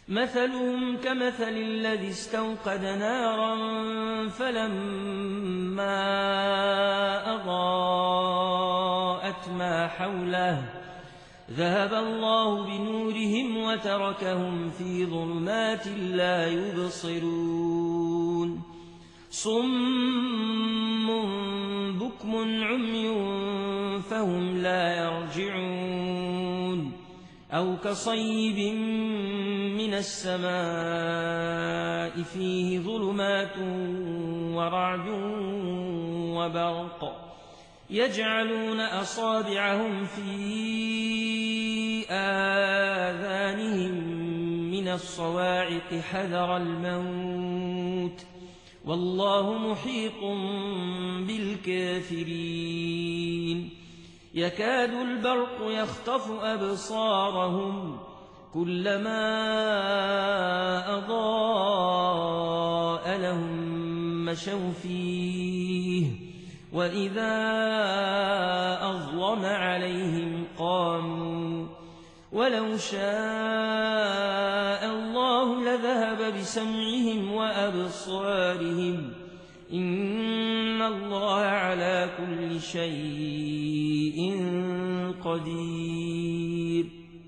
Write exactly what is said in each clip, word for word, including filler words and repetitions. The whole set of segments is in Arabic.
مثلهم كمثل الذي استوقد نارا فلما أضاءت ما حوله ذهب الله بنورهم وتركهم في ظلمات لا يبصرون صم بكم عمي فهم لا يرجعون أو كصيب من السماء فيه ظلمات ورعد وبرق يجعلون أصابعهم في آذانهم من الصواعق حذر الموت والله محيط بالكافرين يكاد البرق يخطف أبصارهم كلما أضاء لهم مشوا فيه وإذا أظلم عليهم قاموا ولو شاء الله لذهب بسمعهم وأبصارهم إن الله على كل شيء قدير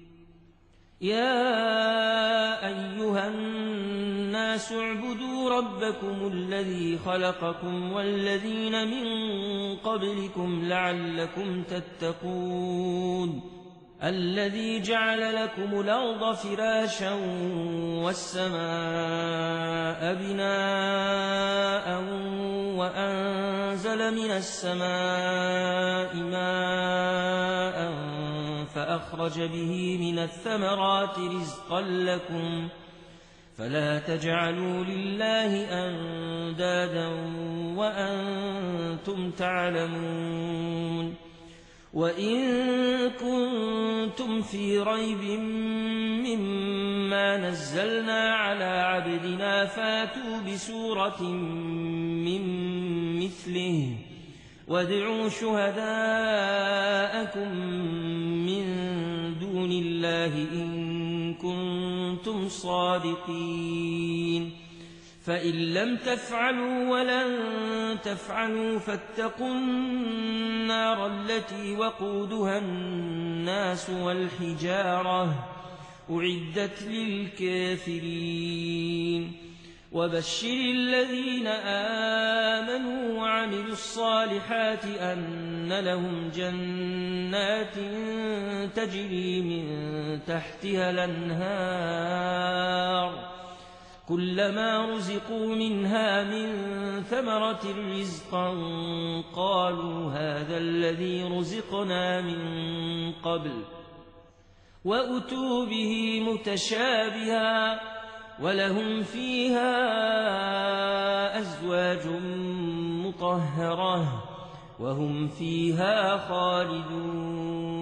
يا أيها الناس اعبدوا ربكم الذي خلقكم والذين من قبلكم لعلكم تتقون الذي جعل لكم الأرض فراشا والسماء بناء وأنزل من السماء ماء فأخرج به من الثمرات رزقا لكم فلا تجعلوا لله أندادا وأنتم تعلمون وإن كنتم في ريب مما نزلنا على عبدنا فاتوا بسورة من مثله وادعوا شهداءكم من دون الله إن كنتم صادقين فإن لم تفعلوا ولن تفعلوا فاتقوا النار التي وقودها الناس والحجارة أعدت للكافرين وبشر الذين آمنوا وعملوا الصالحات أن لهم جنات تجري من تحتها الأنهار كلما رزقوا منها من ثمرة رزقا قالوا هذا الذي رزقنا من قبل وأتوا به متشابها ولهم فيها أزواج مطهرة وهم فيها خالدون